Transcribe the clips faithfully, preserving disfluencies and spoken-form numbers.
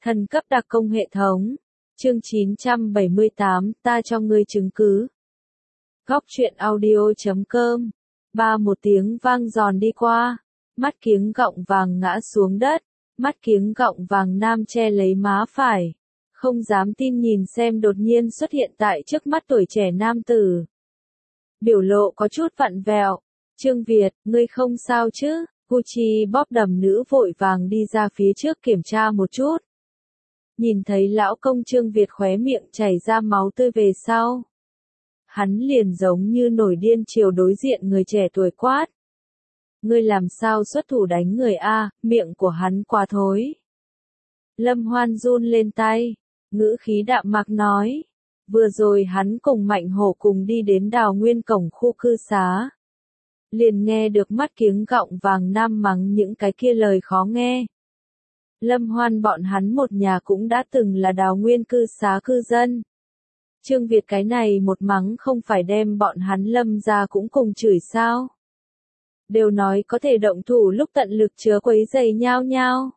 Thần cấp đặc công hệ thống. Chương chín trăm bảy mươi tám, ta cho ngươi chứng cứ. Góc truyện audio chấm com. Ba một tiếng vang giòn đi qua. Mắt kiếng gọng vàng ngã xuống đất. Mắt kiếng gọng vàng nam che lấy má phải. Không dám tin nhìn xem đột nhiên xuất hiện tại trước mắt tuổi trẻ nam tử. Biểu lộ có chút vặn vẹo. Trương Việt, ngươi không sao chứ? Gucci bóp đầm nữ vội vàng đi ra phía trước kiểm tra một chút. Nhìn thấy lão công Trương Việt khóe miệng chảy ra máu tươi về sau. Hắn liền giống như nổi điên chiều đối diện người trẻ tuổi quát. Ngươi làm sao xuất thủ đánh người a? Miệng của hắn quá thối. Lâm Hoan run lên tay, ngữ khí đạm mạc nói. Vừa rồi hắn cùng Mạnh Hổ cùng đi đến Đào Nguyên cổng khu cư xá. Liền nghe được mắt kiếng gọng vàng nam mắng những cái kia lời khó nghe. Lâm Hoan bọn hắn một nhà cũng đã từng là Đào Nguyên cư xá cư dân. Trương Việt cái này một mắng không phải đem bọn hắn Lâm ra cũng cùng chửi sao. Đều nói có thể động thủ lúc tận lực chứa quấy giày nhao nhao.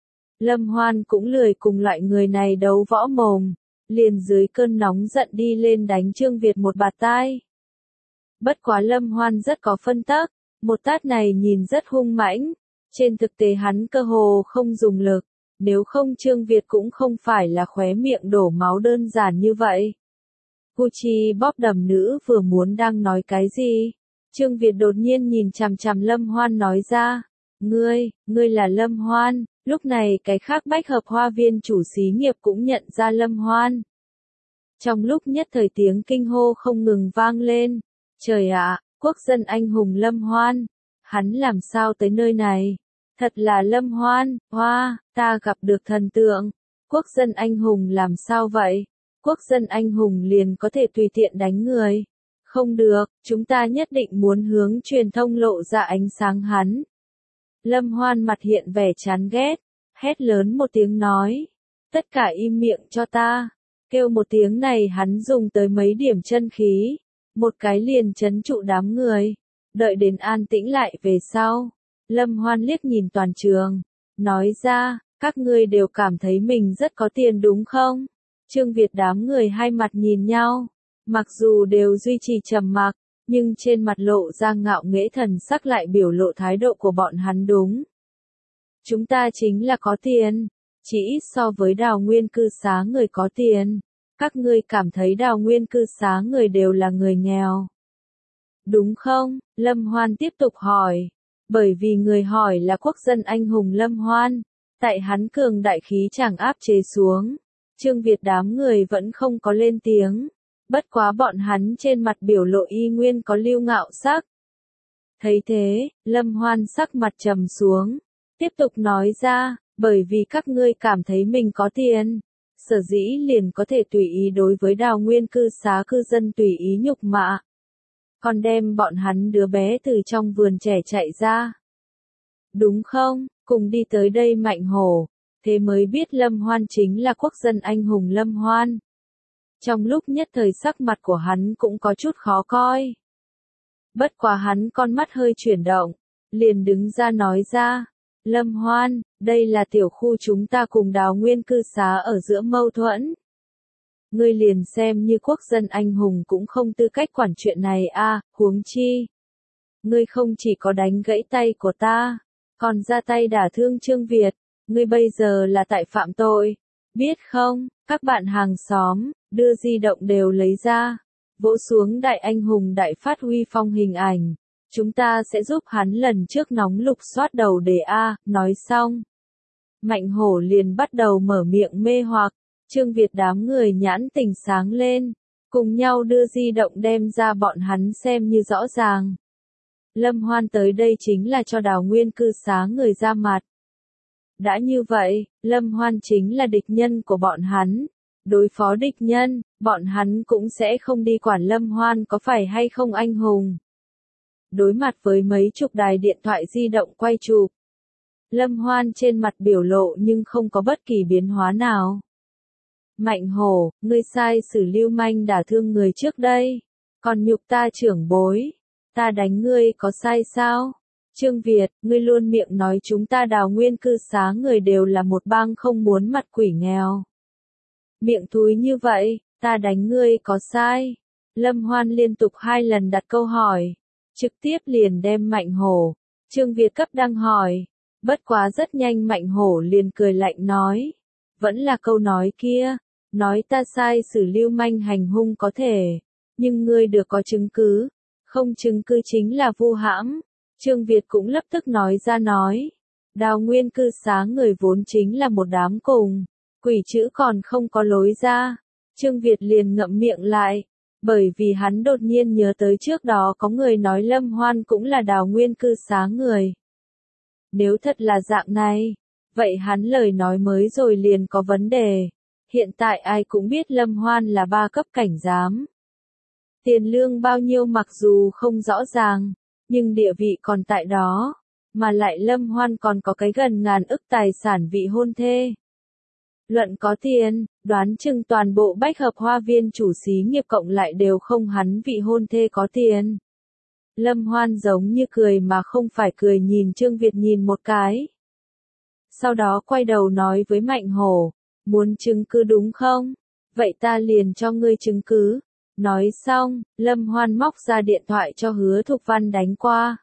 Lâm Hoan cũng lười cùng loại người này đấu võ mồm, liền dưới cơn nóng giận đi lên đánh Trương Việt một bạt tai. Bất quá Lâm Hoan rất có phân tắc, một tát này nhìn rất hung mãnh, trên thực tế hắn cơ hồ không dùng lực, nếu không Trương Việt cũng không phải là khóe miệng đổ máu đơn giản như vậy. Gucci bóp đầm nữ vừa muốn đang nói cái gì, Trương Việt đột nhiên nhìn chằm chằm Lâm Hoan nói ra, ngươi, ngươi là Lâm Hoan. Lúc này cái khác Bách Hợp Hoa Viên chủ xí nghiệp cũng nhận ra Lâm Hoan. Trong lúc nhất thời tiếng kinh hô không ngừng vang lên. Trời ạ, quốc dân anh hùng Lâm Hoan. Hắn làm sao tới nơi này? Thật là Lâm Hoan, hoa, ta gặp được thần tượng. Quốc dân anh hùng làm sao vậy? Quốc dân anh hùng liền có thể tùy tiện đánh người. Không được, chúng ta nhất định muốn hướng truyền thông lộ ra ánh sáng hắn. Lâm Hoan mặt hiện vẻ chán ghét, hét lớn một tiếng nói. Tất cả im miệng cho ta. Kêu một tiếng này hắn dùng tới mấy điểm chân khí. Một cái liền chấn trụ đám người. Đợi đến an tĩnh lại về sau. Lâm Hoan liếc nhìn toàn trường. Nói ra, các ngươi đều cảm thấy mình rất có tiền đúng không? Trương Việt đám người hai mặt nhìn nhau. Mặc dù đều duy trì trầm mặc. Nhưng trên mặt lộ ra ngạo nghễ thần sắc lại biểu lộ thái độ của bọn hắn đúng. Chúng ta chính là có tiền, chỉ ít so với Đào Nguyên cư xá người có tiền. Các ngươi cảm thấy Đào Nguyên cư xá người đều là người nghèo. Đúng không? Lâm Hoan tiếp tục hỏi. Bởi vì người hỏi là quốc dân anh hùng Lâm Hoan. Tại hắn cường đại khí chẳng áp chế xuống. Trương Việt đám người vẫn không có lên tiếng. Bất quá bọn hắn trên mặt biểu lộ y nguyên có lưu ngạo sắc. Thấy thế, Lâm Hoan sắc mặt trầm xuống. Tiếp tục nói ra, bởi vì các ngươi cảm thấy mình có tiền. Sở dĩ liền có thể tùy ý đối với Đào Nguyên cư xá cư dân tùy ý nhục mạ. Còn đem bọn hắn đứa bé từ trong vườn trẻ chạy ra. Đúng không? Cùng đi tới đây Mạnh Hổ. Thế mới biết Lâm Hoan chính là quốc dân anh hùng Lâm Hoan. Trong lúc nhất thời sắc mặt của hắn cũng có chút khó coi. Bất quá hắn con mắt hơi chuyển động, liền đứng ra nói ra, Lâm Hoan, đây là tiểu khu chúng ta cùng Đào Nguyên cư xá ở giữa mâu thuẫn. Ngươi liền xem như quốc dân anh hùng cũng không tư cách quản chuyện này a, à, huống chi. Ngươi không chỉ có đánh gãy tay của ta, còn ra tay đả thương Trương Việt, ngươi bây giờ là tại phạm tội, biết không, các bạn hàng xóm. Đưa di động đều lấy ra, vỗ xuống đại anh hùng đại phát huy phong hình ảnh. Chúng ta sẽ giúp hắn lần trước nóng lục soát đầu đề A, nói xong. Mạnh Hổ liền bắt đầu mở miệng mê hoặc, Trương Việt đám người nhãn tình sáng lên, cùng nhau đưa di động đem ra bọn hắn xem như rõ ràng. Lâm Hoan tới đây chính là cho Đào Nguyên cư xá người ra mặt. Đã như vậy, Lâm Hoan chính là địch nhân của bọn hắn. Đối phó địch nhân, bọn hắn cũng sẽ không đi quản Lâm Hoan có phải hay không anh hùng. Đối mặt với mấy chục đài điện thoại di động quay chụp. Lâm Hoan trên mặt biểu lộ nhưng không có bất kỳ biến hóa nào. Mạnh Hổ, ngươi sai xử lưu manh đả thương người trước đây. Còn nhục ta trưởng bối. Ta đánh ngươi có sai sao? Trương Việt, ngươi luôn miệng nói chúng ta Đào Nguyên cư xá người đều là một bang không muốn mặt quỷ nghèo. Miệng thúi như vậy, ta đánh ngươi có sai? Lâm Hoan liên tục hai lần đặt câu hỏi, trực tiếp liền đem Mạnh Hổ. Trương Việt cấp đang hỏi, bất quá rất nhanh Mạnh Hổ liền cười lạnh nói, vẫn là câu nói kia, nói ta sai xử lưu manh hành hung có thể, nhưng ngươi được có chứng cứ, không chứng cứ chính là vu hãm. Trương Việt cũng lập tức nói ra nói, Đào Nguyên cư xá người vốn chính là một đám cùng, quỷ chữ còn không có lối ra. Trương Việt liền ngậm miệng lại, bởi vì hắn đột nhiên nhớ tới trước đó có người nói Lâm Hoan cũng là Đào Nguyên cư xá người. Nếu thật là dạng này, vậy hắn lời nói mới rồi liền có vấn đề. Hiện tại ai cũng biết Lâm Hoan là ba cấp cảnh giám. Tiền lương bao nhiêu mặc dù không rõ ràng, nhưng địa vị còn tại đó, mà lại Lâm Hoan còn có cái gần ngàn ức tài sản vị hôn thê. Luận có tiền, đoán chừng toàn bộ Bách Hợp Hoa Viên chủ xí nghiệp cộng lại đều không hắn vị hôn thê có tiền. Lâm Hoan giống như cười mà không phải cười nhìn Trương Việt nhìn một cái. Sau đó quay đầu nói với Mạnh Hổ, muốn chứng cứ đúng không? Vậy ta liền cho ngươi chứng cứ. Nói xong, Lâm Hoan móc ra điện thoại cho Hứa Thục Văn đánh qua.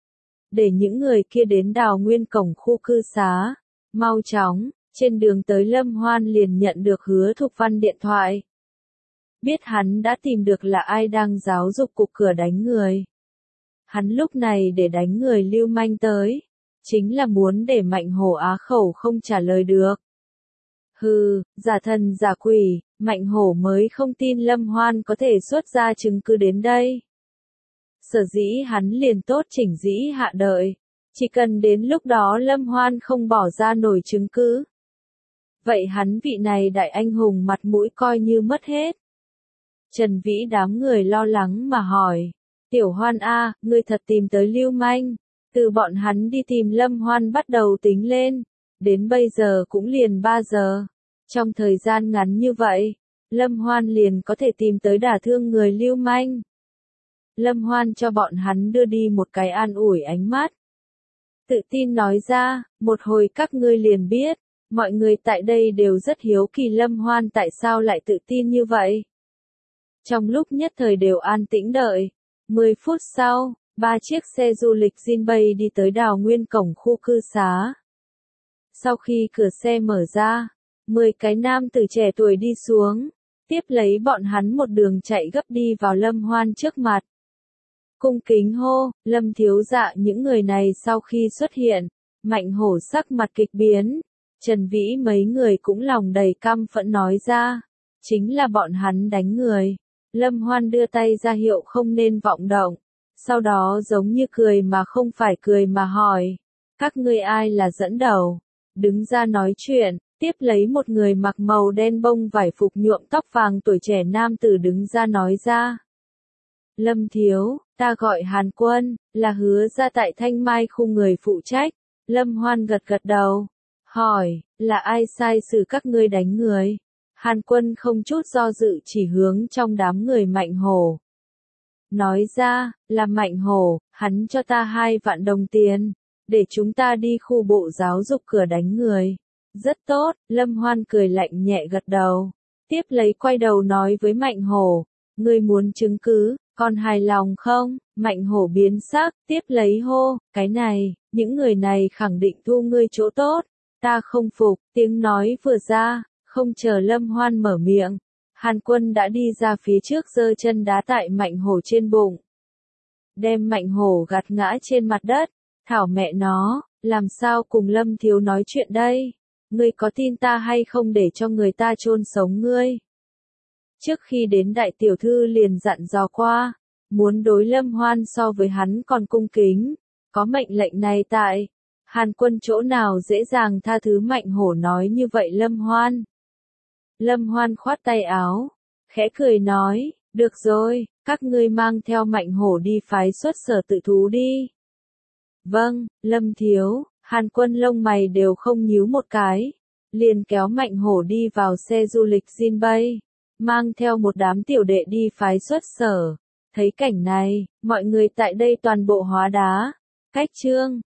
Để những người kia đến Đào Nguyên cổng khu cư xá. Mau chóng, trên đường tới Lâm Hoan liền nhận được Hứa Thục Văn điện thoại. Biết hắn đã tìm được là ai đang giáo dục cục cửa đánh người. Hắn lúc này để đánh người lưu manh tới, chính là muốn để Mạnh Hổ á khẩu không trả lời được. Hừ, giả thần giả quỷ, Mạnh Hổ mới không tin Lâm Hoan có thể xuất ra chứng cứ đến đây. Sở dĩ hắn liền tốt chỉnh dĩ hạ đợi, chỉ cần đến lúc đó Lâm Hoan không bỏ ra nổi chứng cứ. Vậy hắn vị này đại anh hùng mặt mũi coi như mất hết. Trần Vĩ đám người lo lắng mà hỏi, Tiểu Hoan a, ngươi thật tìm tới lưu manh, từ bọn hắn đi tìm Lâm Hoan bắt đầu tính lên, đến bây giờ cũng liền ba giờ. Trong thời gian ngắn như vậy, Lâm Hoan liền có thể tìm tới đả thương người lưu manh. Lâm Hoan cho bọn hắn đưa đi một cái an ủi ánh mắt. Tự tin nói ra, một hồi các ngươi liền biết, mọi người tại đây đều rất hiếu kỳ Lâm Hoan tại sao lại tự tin như vậy. Trong lúc nhất thời đều an tĩnh đợi, mười phút sau, ba chiếc xe du lịch Jinbei đi tới Đào Nguyên cổng khu cư xá. Sau khi cửa xe mở ra, mười cái nam tử trẻ tuổi đi xuống, tiếp lấy bọn hắn một đường chạy gấp đi vào Lâm Hoan trước mặt. Cung kính hô, Lâm thiếu dạ. Những người này sau khi xuất hiện, Mạnh Hổ sắc mặt kịch biến, Trần Vĩ mấy người cũng lòng đầy căm phẫn nói ra, chính là bọn hắn đánh người. Lâm Hoan đưa tay ra hiệu không nên vọng động, sau đó giống như cười mà không phải cười mà hỏi, các ngươi ai là dẫn đầu, đứng ra nói chuyện. Tiếp lấy một người mặc màu đen bông vải phục nhuộm tóc vàng tuổi trẻ nam tử đứng ra nói ra. Lâm thiếu, ta gọi Hàn Quân, là Hứa gia tại Thanh Mai khu người phụ trách. Lâm Hoan gật gật đầu, hỏi, là ai sai xử các ngươi đánh người? Hàn Quân không chút do dự chỉ hướng trong đám người Mạnh Hổ. Nói ra, là Mạnh Hổ, hắn cho ta hai vạn đồng tiền, để chúng ta đi khu bộ giáo dục cửa đánh người. Rất tốt, Lâm Hoan cười lạnh nhẹ gật đầu. Tiếp lấy quay đầu nói với Mạnh Hổ, ngươi muốn chứng cứ, còn hài lòng không? Mạnh Hổ biến sắc, tiếp lấy hô, cái này, những người này khẳng định thu ngươi chỗ tốt, ta không phục. Tiếng nói vừa ra, không chờ Lâm Hoan mở miệng, Hàn Quân đã đi ra phía trước giơ chân đá tại Mạnh Hổ trên bụng. Đem Mạnh Hổ gạt ngã trên mặt đất, thảo mẹ nó, làm sao cùng Lâm thiếu nói chuyện đây? Ngươi có tin ta hay không để cho người ta chôn sống ngươi? Trước khi đến đại tiểu thư liền dặn dò qua, muốn đối Lâm Hoan so với hắn còn cung kính, có mệnh lệnh này tại, Hàn Quân chỗ nào dễ dàng tha thứ Mạnh Hổ nói như vậy Lâm Hoan. Lâm Hoan khoát tay áo, khẽ cười nói, được rồi, các ngươi mang theo Mạnh Hổ đi phái xuất sở tự thú đi. Vâng, Lâm thiếu. Hàn Quân lông mày đều không nhíu một cái, liền kéo Mạnh Hổ đi vào xe du lịch Jinbei, mang theo một đám tiểu đệ đi phái xuất sở. Thấy cảnh này, mọi người tại đây toàn bộ hóa đá, Cách chương